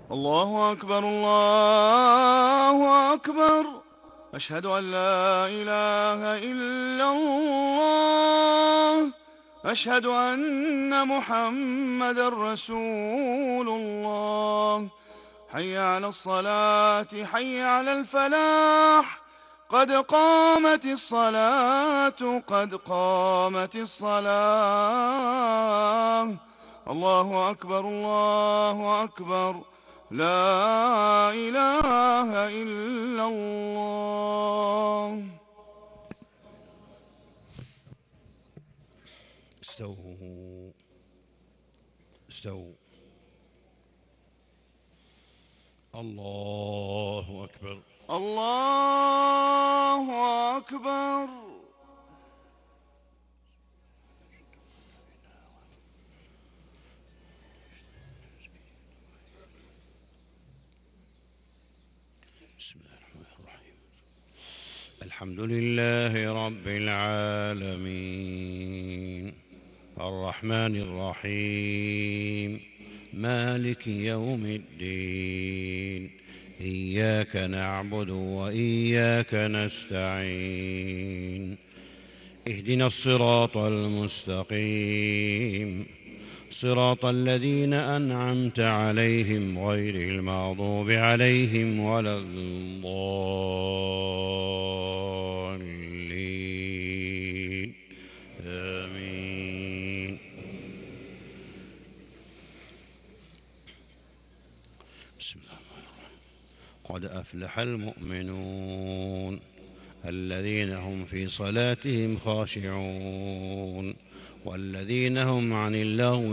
الله أكبر الله أكبر. أشهد أن لا إله إلا الله. أشهد أن محمدًا رسول الله. حي على الصلاة حي على الفلاح. قد قامت الصلاة قد قامت الصلاة. الله أكبر الله أكبر. لا إله إلا الله. استووا استووا. الله أكبر الله أكبر. بسم الله الرحمن الرحيم. الحمد لله رب العالمين الرحمن الرحيم مالك يوم الدين. إياك نعبد وإياك نستعين. اهدنا الصراط المستقيم صراط الذين أنعمت عليهم غير المغضوب عليهم ولا الضالين. آمين. بسم الله الرحمن الرحيم. قد أفلح المؤمنون الذين هم في صلاتهم خاشعون والذين هم عن اللغو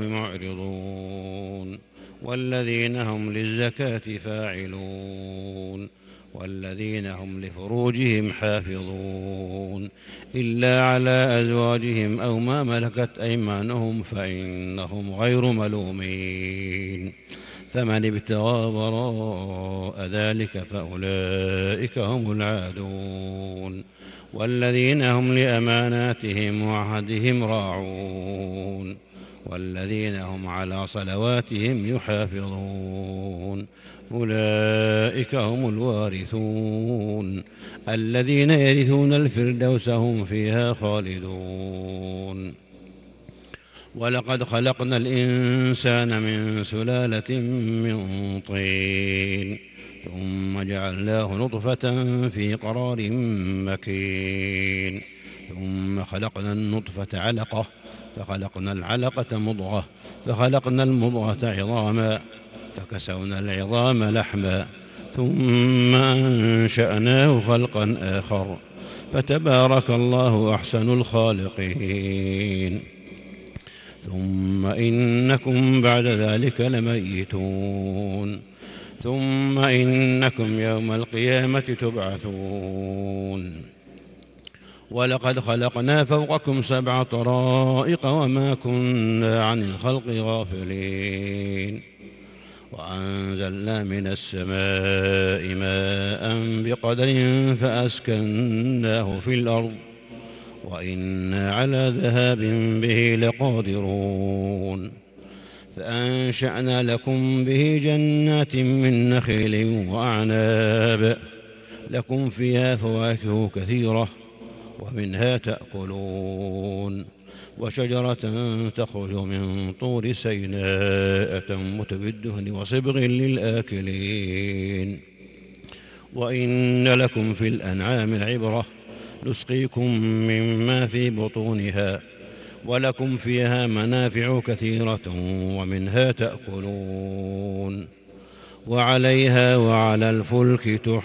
معرضون والذين هم للزكاة فاعلون والذين هم لفروجهم حافظون إلا على أزواجهم أو ما ملكت أيمانهم فإنهم غير ملومين. فمن ابتغى وراء ذلك فأولئك هم العادون والذين هم لأماناتهم وعهدهم راعون والذين هم على صلواتهم يحافظون. أولئك هم الوارثون الذين يرثون الفردوس هم فيها خالدون. ولقد خلقنا الإنسان من سلالة من طين ثم جعلناه نطفة في قرار مكين ثم خلقنا النطفة علقة فخلقنا العلقة مضغة فخلقنا المضغة عظاما فكسونا العظام لحما ثم أنشأناه خلقا آخر فتبارك الله أحسن الخالقين. ثم إنكم بعد ذلك لميتون ثم إنكم يوم القيامة تبعثون. ولقد خلقنا فوقكم 7 طرائق وما كنا عن الخلق غافلين. وأنزلنا من السماء ماء بقدر فأسكناه في الأرض وإنا على ذهاب به لقادرون. فأنشأنا لكم به جنات من نخيل وأعناب لكم فيها فواكه كثيرة ومنها تأكلون. وشجرة تخرج من طور سيناء تنبت بالدهن وصبغ للآكلين. وإن لكم في الأنعام العبرة نسقيكم مما في بطونها ولكم فيها منافع كثيرة ومنها تأكلون وعليها وعلى الفلك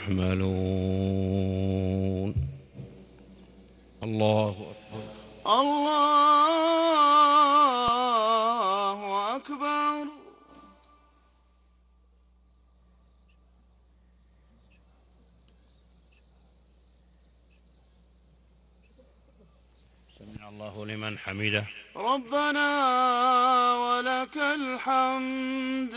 تحملون. الله أكبر الله أكبر. سمع الله لمن حمده. ربنا ولك الحمد.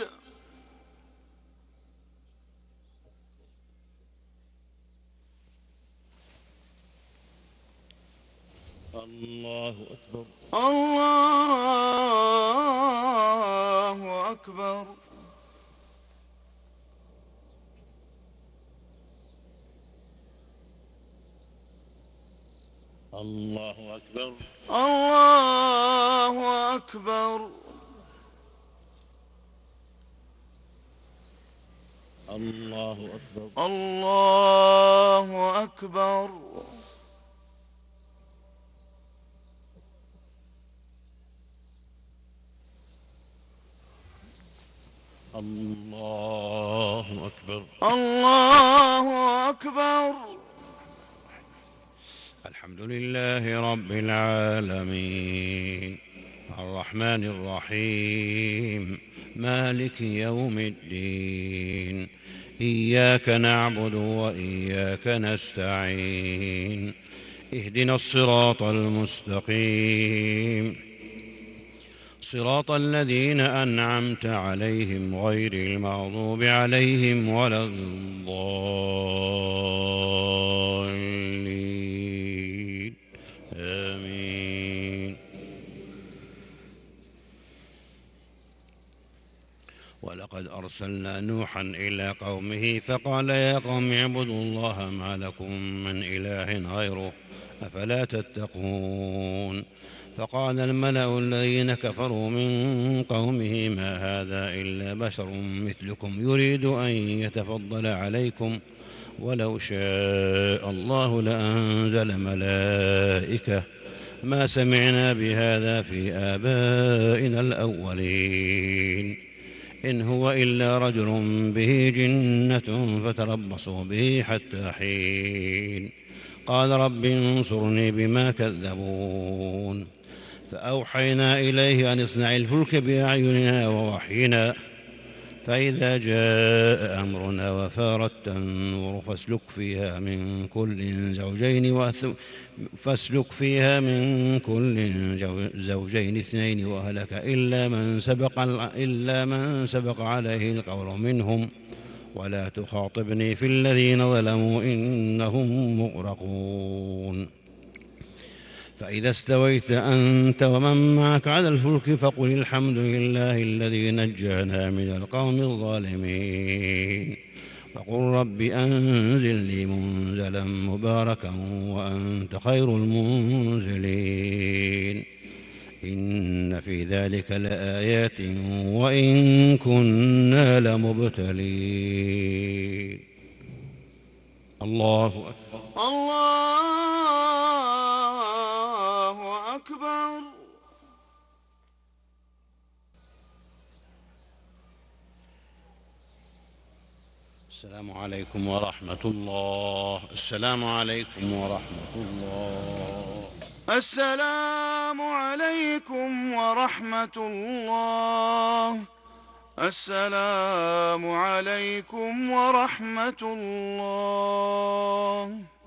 الله أكبر الله أكبر. الله أكبر. الله أكبر. الله أكبر. الله أكبر. الله أكبر. الله أكبر. الحمد لله رب العالمين الرحمن الرحيم مالك يوم الدين إياك نعبد وإياك نستعين اهدنا الصراط المستقيم صراط الذين أنعمت عليهم غير المغضوب عليهم ولا الضالين آمين. ولقد أرسلنا نوحا إلى قومه فقال يا قوم اعبدوا الله ما لكم من إله غيره أفلا تتقون. فقال الملأ الذين كفروا من قومه ما هذا إلا بشر مثلكم يريد أن يتفضل عليكم ولو شاء الله لأنزل ملائكة ما سمعنا بهذا في آبائنا الأولين إن هو إلا رجل به جنة فتربصوا به حتى حين. قال رب انصرني بما كذبون. فأوحينا إليه أن اصنع الفلك بأعيننا ووحينا فإذا جاء أمرنا وفارت النور فاسلك فيها من كل زوجين اثنين وأهلك إلا من سبق عليه القول منهم ولا تخاطبني في الذين ظلموا إنهم مغرقون. فإذا استويت أنت ومن معك على الفلك فقل الحمد لله الذي نجانا من القوم الظالمين وقل رب أنزلني منزلا مباركا وأنت خير المنزلين إن في ذلك لآيات وإن كنا لمبتلين. الله أكبر. الله أكبر. السلام عليكم ورحمة الله. السلام عليكم ورحمة الله. السلام عليكم ورحمة الله. السلام عليكم ورحمة الله.